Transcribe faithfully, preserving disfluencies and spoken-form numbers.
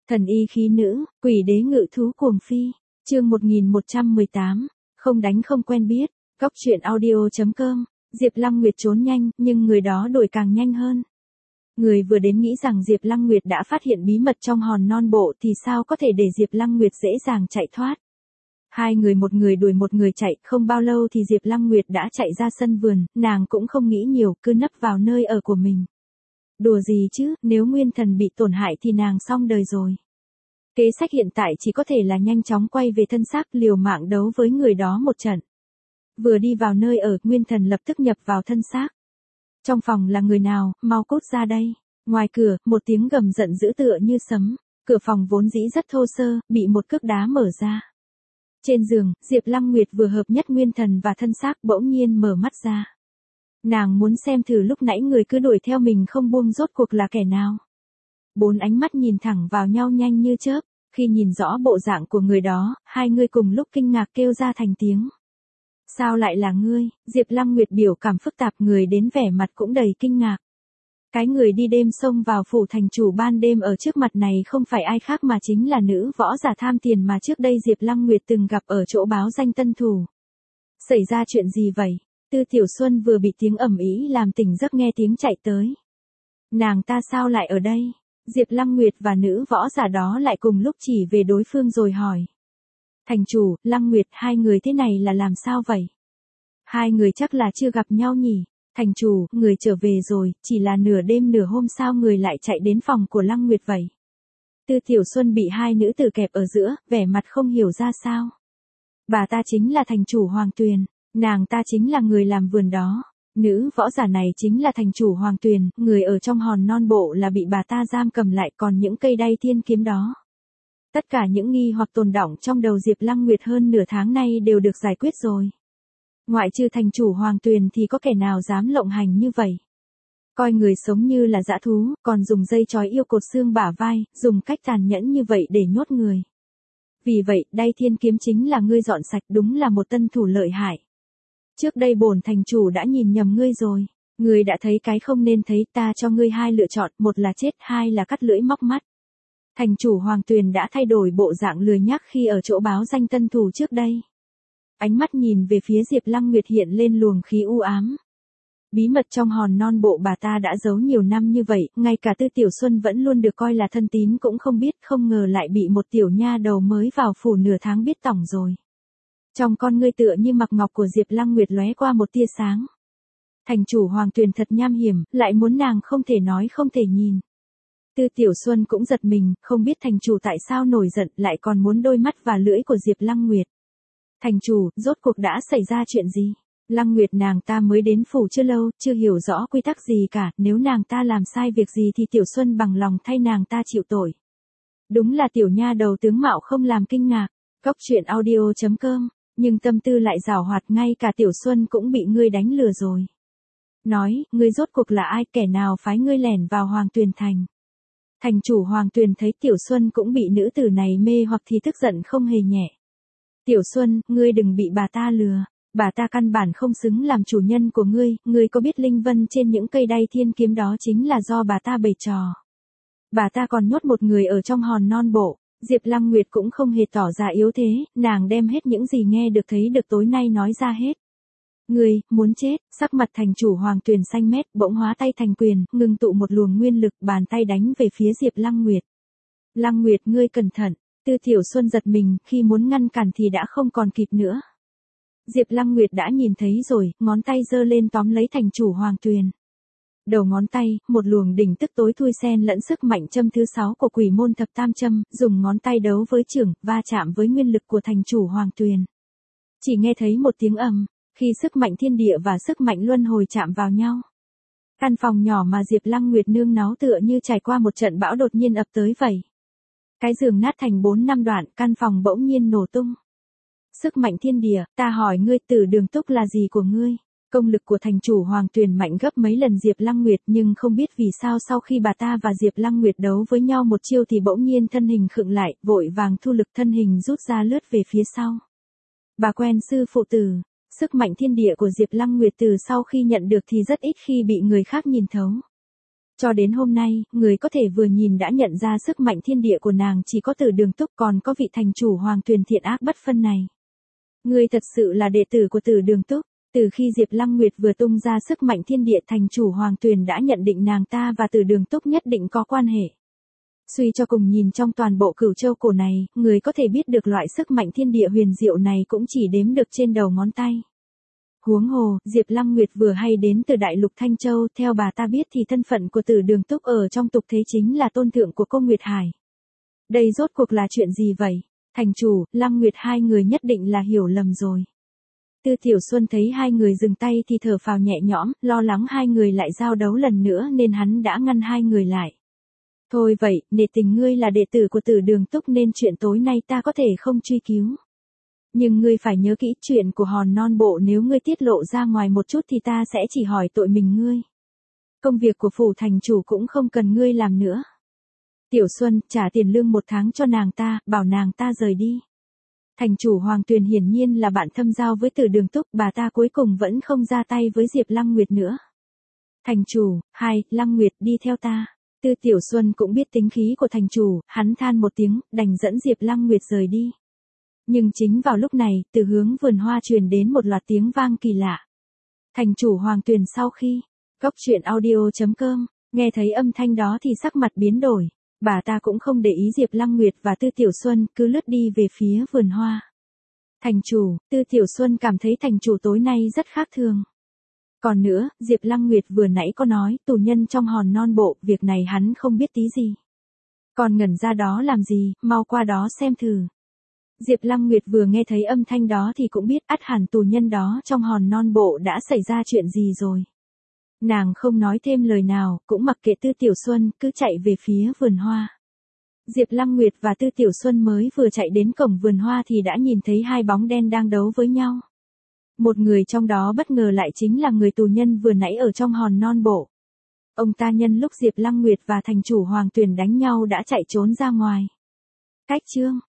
Thần y khí nữ, quỷ đế ngự thú cuồng phi. Chương một nghìn một trăm mười tám, không đánh không quen biết. Góc truyện audio chấm com. Diệp Lăng Nguyệt trốn nhanh, nhưng người đó đuổi càng nhanh hơn. Người vừa đến nghĩ rằng Diệp Lăng Nguyệt đã phát hiện bí mật trong hòn non bộ thì sao có thể để Diệp Lăng Nguyệt dễ dàng chạy thoát. Hai người một người đuổi một người chạy, không bao lâu thì Diệp Lăng Nguyệt đã chạy ra sân vườn, nàng cũng không nghĩ nhiều, cứ nấp vào nơi ở của mình. Đùa gì chứ, nếu nguyên thần bị tổn hại thì nàng xong đời rồi. Kế sách hiện tại chỉ có thể là nhanh chóng quay về thân xác, liều mạng đấu với người đó một trận. Vừa đi vào nơi ở, nguyên thần lập tức nhập vào thân xác. Trong phòng là người nào, mau cút ra đây. Ngoài cửa, một tiếng gầm giận dữ tựa như sấm. Cửa phòng vốn dĩ rất thô sơ, bị một cước đá mở ra. Trên giường, Diệp Lăng Nguyệt vừa hợp nhất nguyên thần và thân xác bỗng nhiên mở mắt ra. Nàng muốn xem thử lúc nãy người cứ đuổi theo mình không buông rốt cuộc là kẻ nào. Bốn ánh mắt nhìn thẳng vào nhau nhanh như chớp, khi nhìn rõ bộ dạng của người đó, hai người cùng lúc kinh ngạc kêu ra thành tiếng. Sao lại là ngươi? Diệp Lăng Nguyệt biểu cảm phức tạp, người đến vẻ mặt cũng đầy kinh ngạc. Cái người đi đêm xông vào phủ thành chủ ban đêm ở trước mặt này không phải ai khác mà chính là nữ võ giả tham tiền mà trước đây Diệp Lăng Nguyệt từng gặp ở chỗ báo danh tân thủ. Xảy ra chuyện gì vậy? Tư Tiểu Xuân vừa bị tiếng ầm ĩ làm tỉnh giấc nghe tiếng chạy tới. Nàng ta sao lại ở đây? Diệp Lăng Nguyệt và nữ võ giả đó lại cùng lúc chỉ về đối phương rồi hỏi. Thành chủ, Lăng Nguyệt, hai người thế này là làm sao vậy? Hai người chắc là chưa gặp nhau nhỉ? Thành chủ, người trở về rồi, chỉ là nửa đêm nửa hôm sao người lại chạy đến phòng của Lăng Nguyệt vậy? Tư Tiểu Xuân bị hai nữ tử kẹp ở giữa, vẻ mặt không hiểu ra sao. Bà ta chính là thành chủ Hoàng Tuyền, nàng ta chính là người làm vườn đó. Nữ võ giả này chính là thành chủ Hoàng Tuyền, người ở trong hòn non bộ là bị bà ta giam cầm lại, còn những cây đay thiên kiếm đó. Tất cả những nghi hoặc tồn đọng trong đầu Diệp Lăng Nguyệt hơn nửa tháng nay đều được giải quyết rồi. Ngoại trừ thành chủ Hoàng Tuyền thì có kẻ nào dám lộng hành như vậy? Coi người sống như là dã thú, còn dùng dây trói yêu cột xương bả vai, dùng cách tàn nhẫn như vậy để nhốt người. Vì vậy, đay thiên kiếm chính là ngươi dọn sạch, đúng là một tân thủ lợi hại. Trước đây bổn thành chủ đã nhìn nhầm ngươi rồi. Ngươi đã thấy cái không nên thấy, ta cho ngươi hai lựa chọn, một là chết, hai là cắt lưỡi móc mắt. Thành chủ Hoàng Tuyền đã thay đổi bộ dạng lười nhác khi ở chỗ báo danh tân thủ trước đây. Ánh mắt nhìn về phía Diệp Lăng Nguyệt hiện lên luồng khí u ám. Bí mật trong hòn non bộ bà ta đã giấu nhiều năm như vậy, ngay cả Tư Tiểu Xuân vẫn luôn được coi là thân tín cũng không biết, không ngờ lại bị một tiểu nha đầu mới vào phủ nửa tháng biết tỏng rồi. Trong con ngươi tựa như mặc ngọc của Diệp Lăng Nguyệt lóe qua một tia sáng. Thành chủ Hoàng Tuyền thật nham hiểm, lại muốn nàng không thể nói không thể nhìn. Tư Tiểu Xuân cũng giật mình, không biết thành chủ tại sao nổi giận lại còn muốn đôi mắt và lưỡi của Diệp Lăng Nguyệt. Thành chủ, rốt cuộc đã xảy ra chuyện gì? Lăng Nguyệt nàng ta mới đến phủ chưa lâu, chưa hiểu rõ quy tắc gì cả, nếu nàng ta làm sai việc gì thì Tiểu Xuân bằng lòng thay nàng ta chịu tội. Đúng là tiểu nha đầu tướng mạo không làm kinh ngạc. Góc truyện audio chấm com. Nhưng tâm tư lại giảo hoạt, ngay cả Tiểu Xuân cũng bị ngươi đánh lừa rồi. Nói, ngươi rốt cuộc là ai, kẻ nào phái ngươi lẻn vào Hoàng Tuyền thành? Thành chủ Hoàng Tuyền thấy Tiểu Xuân cũng bị nữ tử này mê hoặc thì tức giận không hề nhẹ. Tiểu Xuân, ngươi đừng bị bà ta lừa, bà ta căn bản không xứng làm chủ nhân của ngươi, ngươi có biết linh vân trên những cây đay thiên kiếm đó chính là do bà ta bày trò. Bà ta còn nhốt một người ở trong hòn non bộ. Diệp Lăng Nguyệt cũng không hề tỏ ra yếu thế, nàng đem hết những gì nghe được thấy được tối nay nói ra hết. Ngươi, muốn chết, sắc mặt thành chủ Hoàng Tuyền xanh mét, bỗng hóa tay thành quyền, ngưng tụ một luồng nguyên lực, bàn tay đánh về phía Diệp Lăng Nguyệt. Lăng Nguyệt, ngươi cẩn thận. Tư Tiểu Xuân giật mình, khi muốn ngăn cản thì đã không còn kịp nữa. Diệp Lăng Nguyệt đã nhìn thấy rồi, ngón tay giơ lên tóm lấy thành chủ Hoàng Tuyền. Đầu ngón tay, một luồng đỉnh tức tối thui xen lẫn sức mạnh châm thứ sáu của quỷ môn thập tam châm, dùng ngón tay đấu với chưởng, va chạm với nguyên lực của thành chủ Hoàng Tuyền. Chỉ nghe thấy một tiếng ầm, khi sức mạnh thiên địa và sức mạnh luân hồi chạm vào nhau. Căn phòng nhỏ mà Diệp Lăng Nguyệt nương náu tựa như trải qua một trận bão đột nhiên ập tới vậy. Cái giường nát thành bốn năm đoạn, căn phòng bỗng nhiên nổ tung. Sức mạnh thiên địa, ta hỏi ngươi, Tử Đường Túc là gì của ngươi? Công lực của thành chủ Hoàng Tuyền mạnh gấp mấy lần Diệp Lăng Nguyệt, nhưng không biết vì sao sau khi bà ta và Diệp Lăng Nguyệt đấu với nhau một chiêu thì bỗng nhiên thân hình khựng lại, vội vàng thu lực, thân hình rút ra lướt về phía sau. Bà quen sư phụ Tử, sức mạnh thiên địa của Diệp Lăng Nguyệt từ sau khi nhận được thì rất ít khi bị người khác nhìn thấu. Cho đến hôm nay, người có thể vừa nhìn đã nhận ra sức mạnh thiên địa của nàng chỉ có Từ Đường Túc, còn có vị thành chủ Hoàng Tuyền thiện ác bất phân này. Ngươi thật sự là đệ tử của Từ Đường Túc. Từ khi Diệp Lăng Nguyệt vừa tung ra sức mạnh thiên địa, thành chủ Hoàng Tuyền đã nhận định nàng ta và Từ Đường Túc nhất định có quan hệ. Suy cho cùng nhìn trong toàn bộ Cửu Châu cổ này, người có thể biết được loại sức mạnh thiên địa huyền diệu này cũng chỉ đếm được trên đầu ngón tay. Huống hồ, Diệp Lăng Nguyệt vừa hay đến từ đại lục Thanh Châu, theo bà ta biết thì thân phận của Từ Đường Túc ở trong tục thế chính là tôn thượng của cô Nguyệt Hải. Đây rốt cuộc là chuyện gì vậy? Thành chủ, Lăng Nguyệt hai người nhất định là hiểu lầm rồi. Tư Tiểu Xuân thấy hai người dừng tay thì thở phào nhẹ nhõm, lo lắng hai người lại giao đấu lần nữa nên hắn đã ngăn hai người lại. Thôi vậy, nể tình ngươi là đệ tử của Từ Đường Túc nên chuyện tối nay ta có thể không truy cứu. Nhưng ngươi phải nhớ kỹ, chuyện của hòn non bộ nếu ngươi tiết lộ ra ngoài một chút thì ta sẽ chỉ hỏi tội mình ngươi. Công việc của phủ thành chủ cũng không cần ngươi làm nữa. Tiểu Xuân, trả tiền lương một tháng cho nàng ta, bảo nàng ta rời đi. Thành chủ Hoàng Tuyền hiển nhiên là bạn thâm giao với Từ Đường Túc, bà ta cuối cùng vẫn không ra tay với Diệp Lăng Nguyệt nữa. Thành chủ, hai, Lăng Nguyệt đi theo ta. Tư Tiểu Xuân cũng biết tính khí của thành chủ, hắn than một tiếng, đành dẫn Diệp Lăng Nguyệt rời đi. Nhưng chính vào lúc này, từ hướng vườn hoa truyền đến một loạt tiếng vang kỳ lạ. Thành chủ Hoàng Tuyền sau khi, góc truyện audio chấm com, nghe thấy âm thanh đó thì sắc mặt biến đổi. Bà ta cũng không để ý Diệp Lăng Nguyệt và Tư Tiểu Xuân, cứ lướt đi về phía vườn hoa. Thành chủ, Tư Tiểu Xuân cảm thấy thành chủ tối nay rất khác thường. Còn nữa, Diệp Lăng Nguyệt vừa nãy có nói, tù nhân trong hòn non bộ, việc này hắn không biết tí gì. Còn ngẩn ra đó làm gì, mau qua đó xem thử. Diệp Lăng Nguyệt vừa nghe thấy âm thanh đó thì cũng biết ắt hẳn tù nhân đó trong hòn non bộ đã xảy ra chuyện gì rồi. Nàng không nói thêm lời nào, cũng mặc kệ Tư Tiểu Xuân, cứ chạy về phía vườn hoa. Diệp Lăng Nguyệt và Tư Tiểu Xuân mới vừa chạy đến cổng vườn hoa thì đã nhìn thấy hai bóng đen đang đấu với nhau. Một người trong đó bất ngờ lại chính là người tù nhân vừa nãy ở trong hòn non bộ. Ông ta nhân lúc Diệp Lăng Nguyệt và thành chủ Hoàng Tuyền đánh nhau đã chạy trốn ra ngoài. Cách chương